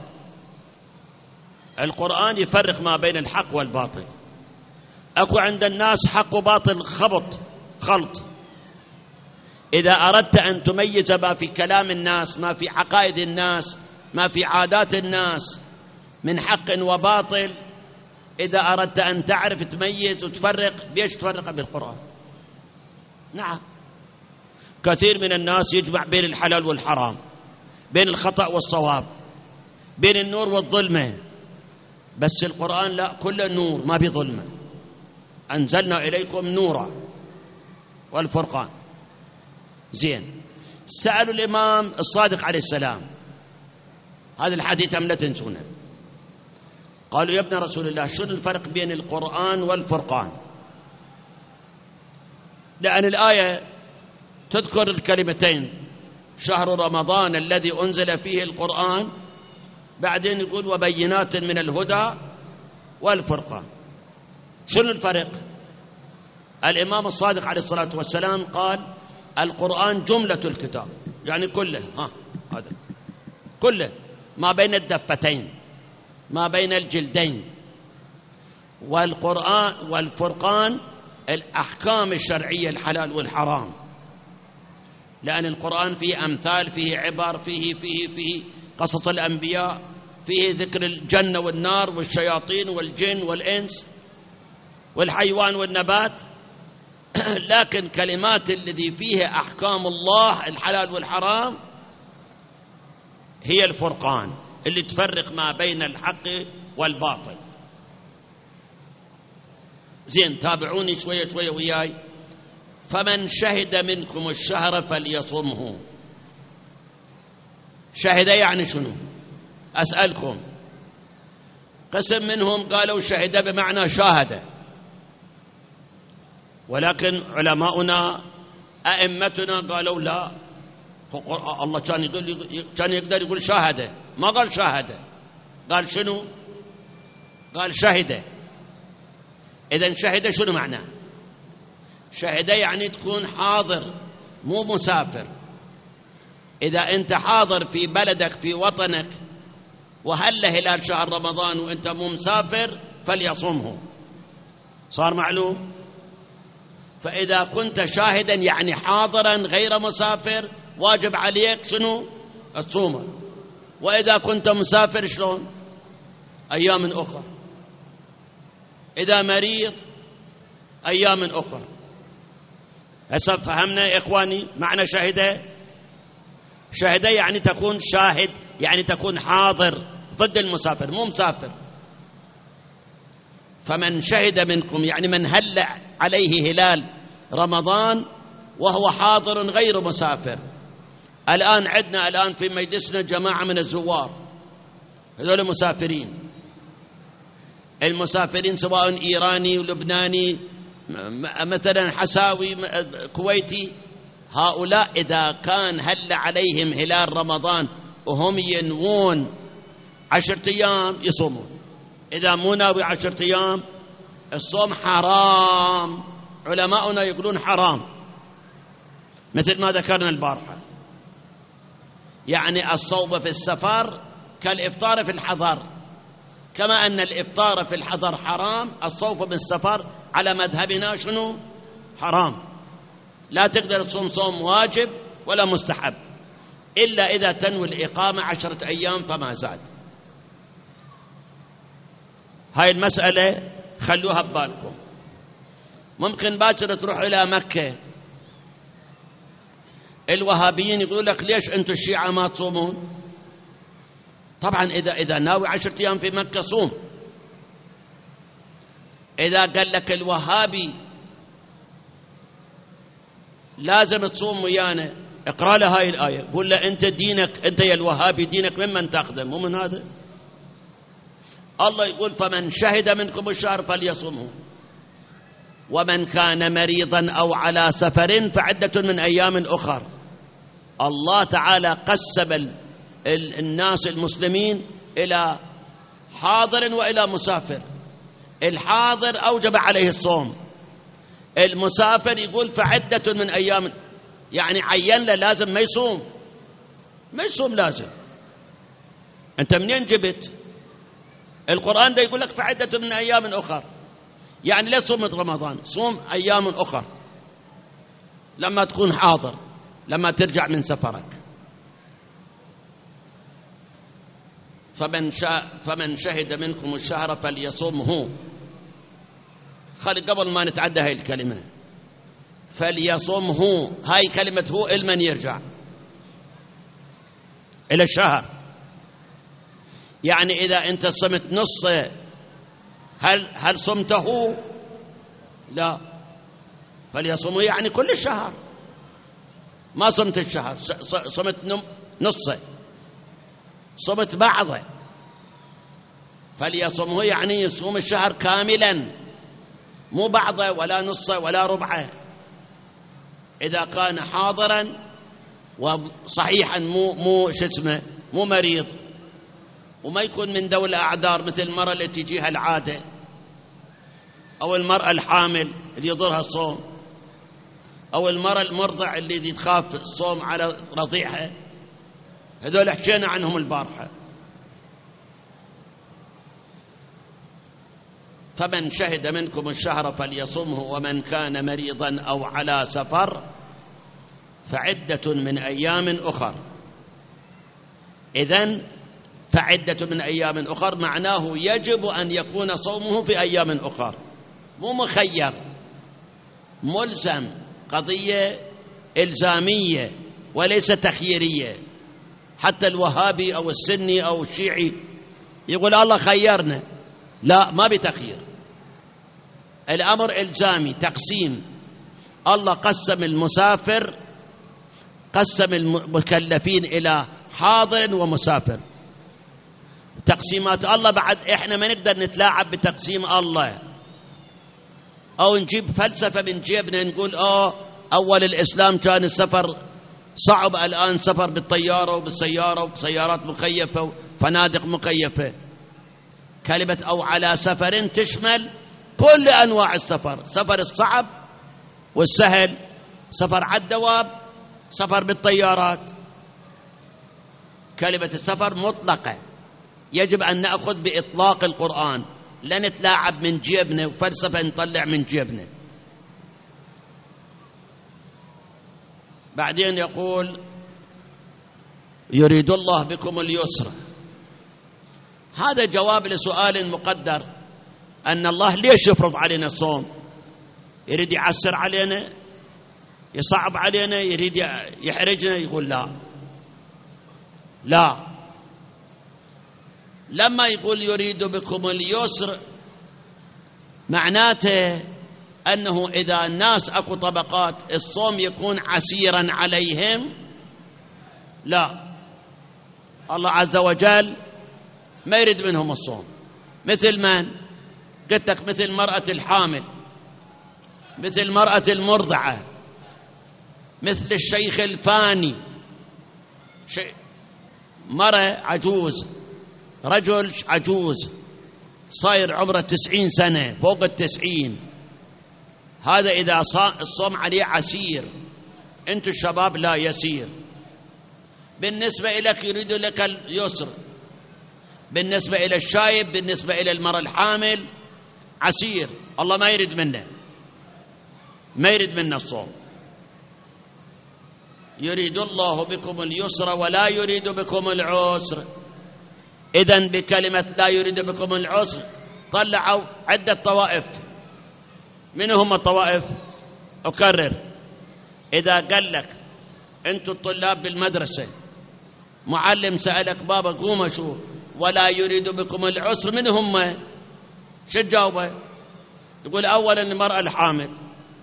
القرآن يفرق ما بين الحق والباطل. أكو عند الناس حق وباطل خلط. إذا أردت أن تميز ما في كلام الناس، ما في عقائد الناس، ما في عادات الناس من حق وباطل، إذا أردت أن تعرف تميز وتفرق، بيش تفرق بالقرآن. نعم، كثير من الناس يجمع بين الحلال والحرام، بين الخطأ والصواب، بين النور والظلمة. بس القرآن لا، كله نور ما بظلمة. أنزلنا إليكم نورا والفرقان. زين. سألوا الإمام الصادق عليه السلام هذا الحديث أم لا تنسونه؟ قالوا يا ابن رسول الله شنو الفرق بين القرآن والفرقان؟ لأن الآية تذكر الكلمتين شهر رمضان الذي أنزل فيه القرآن، بعدين يقول وبينات من الهدى والفرقان. شنو الفرق؟ الإمام الصادق عليه الصلاة والسلام قال القرآن جملة الكتاب، يعني كله، هذا كله ما بين الدفتين، ما بين الجلدين. والفرقان الأحكام الشرعية، الحلال والحرام. لأن القرآن فيه أمثال، فيه عبر، فيه قصص الأنبياء، فيه ذكر الجنة والنار والشياطين والجن والإنس والحيوان والنبات. لكن كلمات الذي فيها أحكام الله الحلال والحرام هي الفرقان اللي تفرق ما بين الحق والباطل. زين، تابعوني شوية شوية وياي. فمن شهد منكم الشهر فليصمه. شهد يعني شنو؟ أسألكم. قسم منهم قالوا شهد بمعنى شاهد، ولكن علماؤنا أئمتنا قالوا لا، الله كان يقدر يقول شاهد، ما قال شاهد، قال شنو؟ قال شهد. إذن شهد شنو معناه؟ شهد يعني تكون حاضر مو مسافر. إذا أنت حاضر في بلدك في وطنك وهل هلال شهر رمضان وأنت مو مسافر فليصمه، صار معلوم. فإذا كنت شاهدا يعني حاضرا غير مسافر واجب عليك شنو؟ الصوم. وإذا كنت مسافر شلون؟ أيام أخرى. إذا مريض أيام أخرى. هسه فهمنا يا إخواني معنى شهد؟ شهد يعني تكون شاهد، يعني تكون حاضر، ضد المسافر، مو مسافر. فمن شهد منكم يعني من هل عليه هلال رمضان وهو حاضر غير مسافر. الآن عندنا في مجلسنا جماعة من الزوار، هذول مسافرين. المسافرين سواء إيراني ولبناني مثلا حساوي كويتي، هؤلاء إذا كان هل عليهم هلال رمضان وهم ينوون 10 أيام يصومون. إذا مو ناوي 10 أيام الصوم حرام، علماؤنا يقولون حرام، مثل ما ذكرنا البارحة. يعني الصوم في السفر كالإفطار في الحضر، كما أن الإفطار في الحضر حرام، الصوم في السفر على مذهبنا شنو؟ حرام. لا تقدر تصوم صوم واجب ولا مستحب إلا إذا تنوي الإقامة 10 أيام فما زاد. هاي المسألة خلوها ببالكم. ممكن باكر تروح إلى مكة، الوهابيين يقول لك ليش أنتم الشيعة ما تصومون؟ طبعا إذا ناوي 10 أيام في مكة صوم. إذا قال لك الوهابي لازم تصوم ويانا، اقرأ له هاي الآية، قول له أنت دينك، أنت يا الوهابي دينك ممن تخدم، مو من هذا. الله يقول فمن شهد منكم الشهر فليصومه، ومن كان مريضا أو على سفر فعدة من أيام أخر. الله تعالى قسم الناس المسلمين إلى حاضر وإلى مسافر. الحاضر أوجب عليه الصوم، المسافر يقول فعدة من أيام، يعني عين له لازم ما يصوم لازم. أنت منين جبت؟ القرآن ده يقول لك فعدة من أيام أخر، يعني لا صوم رمضان، صوم أيام أخر لما تكون حاضر، لما ترجع من سفرك. فمن شهد منكم الشهر فليصومه. قبل ما نتعدى هاي الكلمة فليصومه، هاي كلمة هو المن يرجع إلى الشهر. يعني إذا أنت صمت نصه هل صمته؟ لا، فليصومه يعني كل الشهر، ما صمت الشهر، صمت نصه، صمت بعضه. فليصومه يعني يصوم الشهر كاملا، مو بعضه ولا نصه ولا ربعه. إذا كان حاضرا وصحيحا مو مريض، وما يكون من ذوي الأعذار مثل المرأة التي تجيها العادة، أو المرأة الحامل اللي يضرها الصوم، أو المرأة المرضع اللي تخاف الصوم على رضيعها. هذول حكينا عنهم البارحة. فمن شهد منكم الشهر فليصمه، ومن كان مريضا أو على سفر فعدة من أيام أخر. إذن فعدة من أيام أخر معناه يجب أن يكون صومه في أيام أخر، مو مخير، ملزم، قضية إلزامية وليس تخييرية. حتى الوهابي أو السني أو الشيعي يقول الله خيرنا، لا، ما بتخيير، الأمر إلزامي، تقسيم. الله قسم المسافر، قسم المكلفين إلى حاضر ومسافر. تقسيمات الله بعد إحنا ما نقدر نتلاعب بتقسيم الله، أو نجيب فلسفة من جيبنا نقول أول الإسلام كان السفر صعب، الآن سفر بالطيارة وبالسيارة وبسيارات مكيفة وفنادق مكيفة. كلمة أو على سفر تشمل كل أنواع السفر، سفر الصعب والسهل، سفر على الدواب، سفر بالطيارات. كلمة السفر مطلقة، يجب أن نأخذ بإطلاق القرآن، لا نتلاعب من جيبنا وفلسفة نطلع من جيبنا. بعدين يقول يريد الله بكم اليسر. هذا جواب لسؤال مقدر، أن الله ليش يفرض علينا الصوم؟ يريد يعسر علينا؟ يصعب علينا، يريد يحرجنا، يقول لا. لما يقول يريد بكم اليسر معناته أنه إذا الناس أكو طبقات الصوم يكون عسيرا عليهم، لا، الله عز وجل ما يريد منهم الصوم. مثل من؟ قلت لك مثل المرأة الحامل، مثل المرأة المرضعة، مثل الشيخ الفاني، مرأة عجوز، رجل عجوز صاير عمره 90 سنة، فوق 90، هذا إذا الصوم عليه عسير، أنتم الشباب لا يسير. بالنسبة إليك يريد لك اليسر، بالنسبة إلى الشايب، بالنسبة إلى المرأة الحامل عسير، الله ما يريد منا الصوم. يريد الله بكم اليسر ولا يريد بكم العسر. إذن بكلمة لا يريد بكم العسر طلعوا عدة طوائف. من هم الطوائف؟ أكرر، إذا قال لك أنتم الطلاب بالمدرسة، معلم سألك بابا قوم شو ولا يريد بكم العسر، من هم؟ شو تجاوبه؟ يقول أولا المرأة الحامل،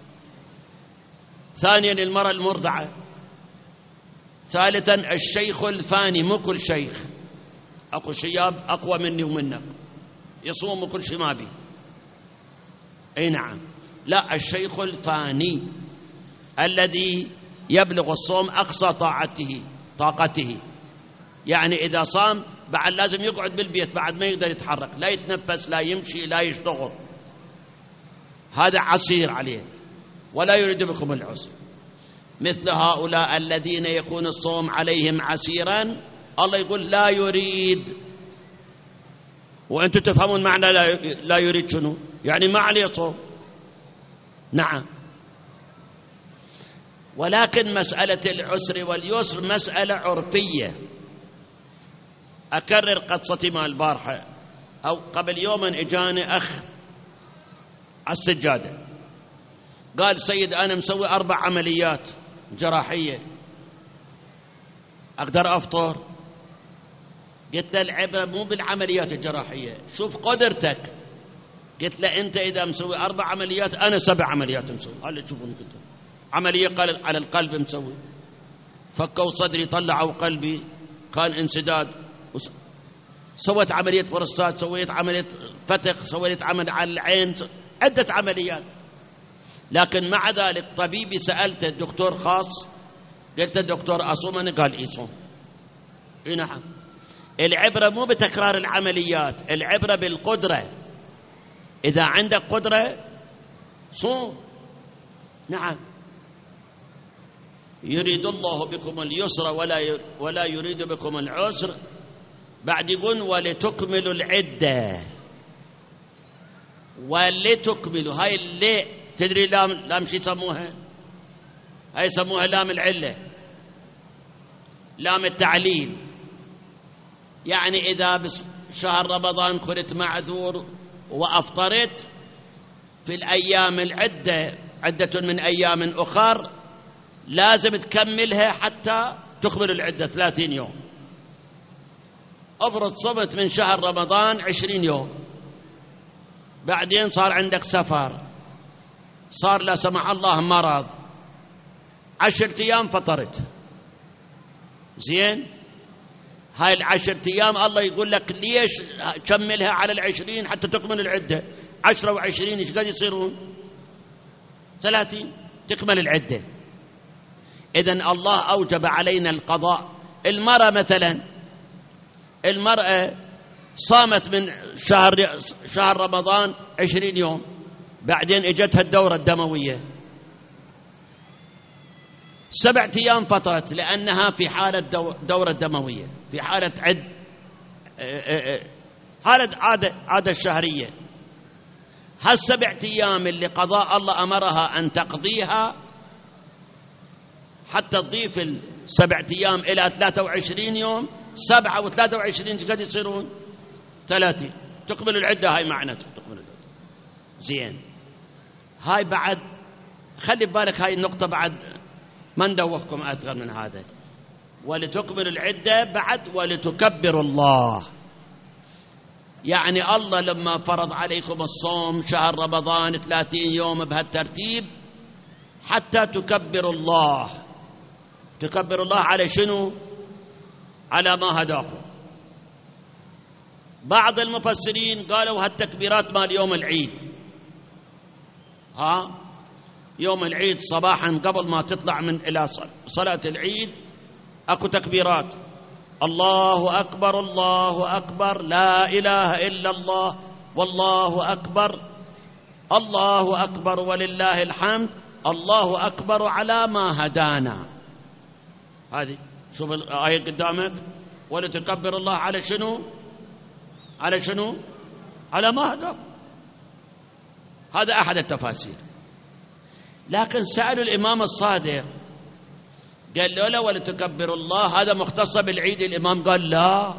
ثانيا المرأة المرضعة، ثالثا الشيخ الفاني. مو كل شيخ، أكو شياب أقوى مني ومنك يصوم وكل شيء ما بي، أي نعم، لا، الشيخ الفاني الذي يبلغ الصوم أقصى طاقته، يعني إذا صام بعد لازم يقعد بالبيت، بعد ما يقدر يتحرك، لا يتنفس، لا يمشي، لا يشتغل، هذا عسير عليه. ولا يريد بكم العسر. مثل هؤلاء الذين يكون الصوم عليهم عسيرا، الله يقول لا يريد، وأنتم تفهمون معنى لا يريد شنو؟ يعني ما عليه صوم. نعم، ولكن مسألة العسر واليسر مسألة عرفية. أكرر قصتي مع البارحة، أو قبل يوم إجاني أخ على السجادة، قال سيد أنا مسوي 4 عمليات جراحية، أقدر أفطر؟ قلت له العبرة مو بالعمليات الجراحية، شوف قدرتك. قلت له أنت إذا مسوي 4 عمليات، أنا 7 عمليات مسوي. قال لي شوفوا كنت عملية قال على القلب مسوي، فكوا صدري، طلعوا قلبي، كان انسداد، سويت عملية بروستات، سويت عملية فتق، سويت عمل على العين، عدة عمليات. لكن مع ذلك طبيبي سألته الدكتور خاص، قلت الدكتور أصوم؟ أنا قال إيه صوم. إيه نعم، العبرة مو بتكرار العمليات، العبرة بالقدرة. إذا عندك قدرة صوم. نعم، يريد الله بكم اليسر ولا يريد بكم العسر. بعد يقول ولتكملوا العدة، ولتكملوا. هاي اللي تدري لام شو يسموها؟ هاي يسموها لام العلة، لام التعليل. يعني إذا بشهر رمضان كنت معذور وأفطرت في الأيام العدة، عدة من أيام أخر، لازم تكملها حتى تكمل العدة 30 يوم. أفرض صمت من شهر رمضان 20 يوم، بعدين صار عندك سفر، صار لا سمح الله مرض، 10 أيام فطرت، زين، هاي 10 أيام الله يقول لك ليش كملها على 20 حتى تكمل العدة. 10 و20 ايش قد يصيرون؟ 30 تكمل العدة. إذن الله أوجب علينا القضاء. المرأة مثلا، المرأة صامت من شهر رمضان 20 يوم، بعدين اجتها الدورة الدموية، 7 أيام فطرت لأنها في حالة دورة دموية، في حالة عادة الشهرية. هال7 أيام اللي قضاء الله أمرها أن تقضيها، حتى تضيف 7 أيام إلى 23 يوم، 7 و23 قد يصيرون 30، تقبل العدة. هاي معناته تقبل العدة. زين، هاي بعد خلي بالك، هاي النقطة بعد ما ندوخكم أكثر من هذا. ولتكمل العدة بعد ولتكبروا الله. يعني الله لما فرض عليكم الصوم شهر رمضان 30 يوم بهالترتيب حتى تكبروا الله. تكبروا الله على شنو؟ على ما هداكم. بعض المفسرين قالوا هالتكبيرات مال يوم العيد. يوم العيد صباحا قبل ما تطلع من إلى صلاة العيد أكو تكبيرات: الله أكبر الله أكبر لا إله إلا الله والله أكبر الله أكبر ولله الحمد الله أكبر على ما هدانا. هذه شوف الآية قدامك: ولتكبر الله على شنو؟ على شنو؟ على ما هداك. هذا أحد التفاسير. لكن سألوا الإمام الصادق قال له: لا ولتكبروا الله هذا مختص بالعيد. الإمام قال: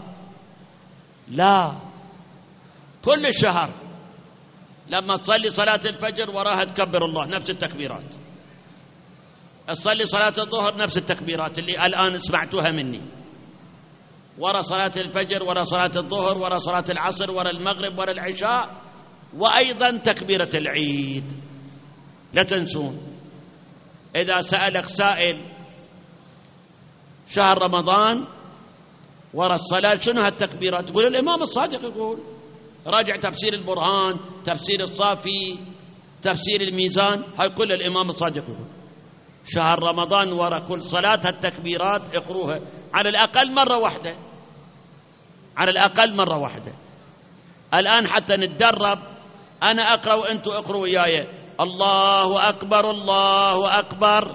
لا، كل الشهر لما تصلي صلاة الفجر وراها تكبر الله نفس التكبيرات، تصلي صلاة الظهر نفس التكبيرات اللي الآن سمعتوها مني، ورا صلاة الفجر ورا صلاة الظهر ورا صلاة العصر ورا المغرب ورا العشاء، وأيضا تكبيرة العيد. لا تنسون. إذا سألك سائل شهر رمضان ورا الصلاة شنو هالتكبيرات؟ تقول الإمام الصادق يقول. راجع تفسير البرهان، تفسير الصافي، تفسير الميزان، هاي كل الإمام الصادق يقول شهر رمضان ورا كل صلاة هالتكبيرات اقروها على الأقل مرة واحدة، على الأقل مرة واحدة. الآن حتى نتدرب، أنا أقرأ وأنتم اقروا وياي: الله أكبر الله أكبر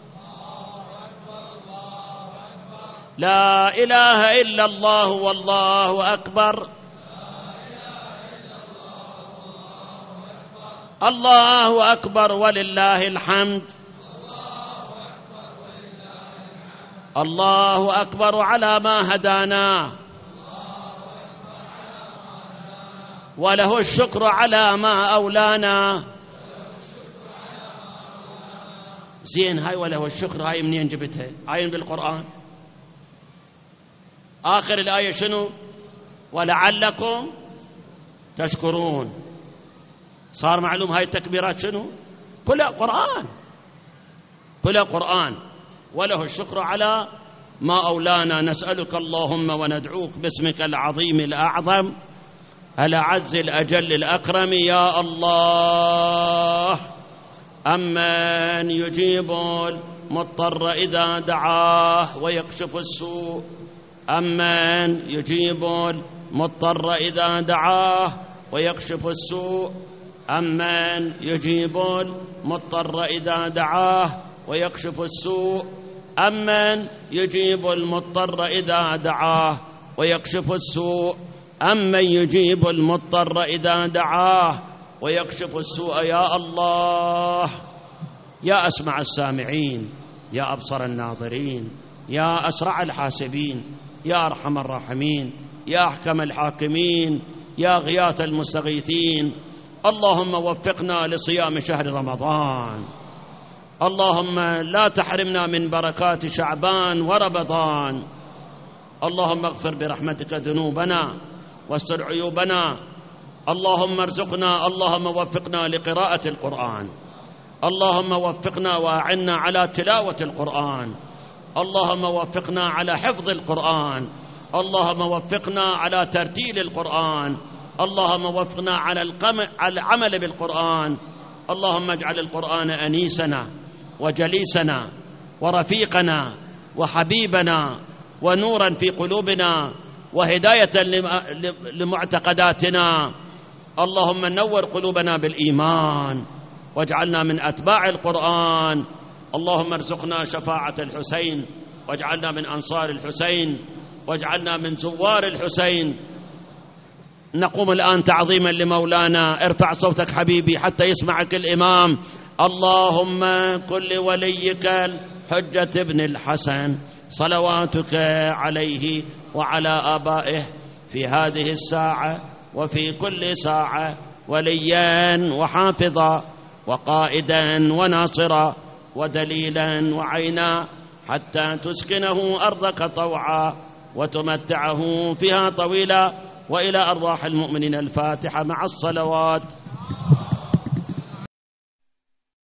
لا إله إلا الله والله أكبر الله أكبر ولله الحمد الله أكبر على ما هدانا وله الشكر على ما أولانا. زين، هاي وله الشكر هاي منين جبتها؟ هاي بالقرآن. آخر الآية شنو؟ ولعلكم تشكرون. صار معلوم هاي التكبيرات شنو؟ كلها قرآن، كلها قرآن. وله الشكر على ما أولانا. نسألك اللهم وندعوك باسمك العظيم الأعظم الأعز الأجل الأكرم يا الله، أمن يجيب المضطر إذا دعاه ويكشف السوء، أمن يجيب المضطر إذا دعاه ويكشف السوء، أمن يجيب المضطر إذا دعاه ويكشف السوء، أمن يجيب المضطر إذا دعاه ويكشف السوء، أمن يجيب المضطر إذا دعاه ويكشف السوء. يا الله، يا أسمع السامعين، يا أبصر الناظرين، يا أسرع الحاسبين، يا أرحم الراحمين، يا أحكم الحاكمين، يا غياث المستغيثين. اللهم وفقنا لصيام شهر رمضان، اللهم لا تحرمنا من بركات شعبان ورمضان. اللهم اغفر برحمتك ذنوبنا واستر عيوبنا. اللهم ارزقنا، اللهم وفقنا لقراءة القرآن، اللهم وفقنا وأعنا على تلاوة القرآن، اللهم وفقنا على حفظ القرآن، اللهم وفقنا على ترتيل القرآن، اللهم وفقنا على العمل بالقرآن. اللهم اجعل القرآن أنيسنا وجليسنا ورفيقنا وحبيبنا ونورا في قلوبنا وهداية لمعتقداتنا. اللهم نور قلوبنا بالإيمان واجعلنا من أتباع القرآن. اللهم ارزقنا شفاعة الحسين واجعلنا من أنصار الحسين واجعلنا من زوار الحسين. نقوم الآن تعظيما لمولانا. ارفع صوتك حبيبي حتى يسمعك الإمام. اللهم كن لوليك الحجة بن الحسن صلواتك عليه وعلى آبائه في هذه الساعة وفي كل ساعة وليا وحافظا وقائدا وناصرا ودليلا وعينا حتى تسكنه أرضك طوعا وتمتعه فيها طويلا. وإلى أرواح المؤمنين الفاتحة مع الصلوات.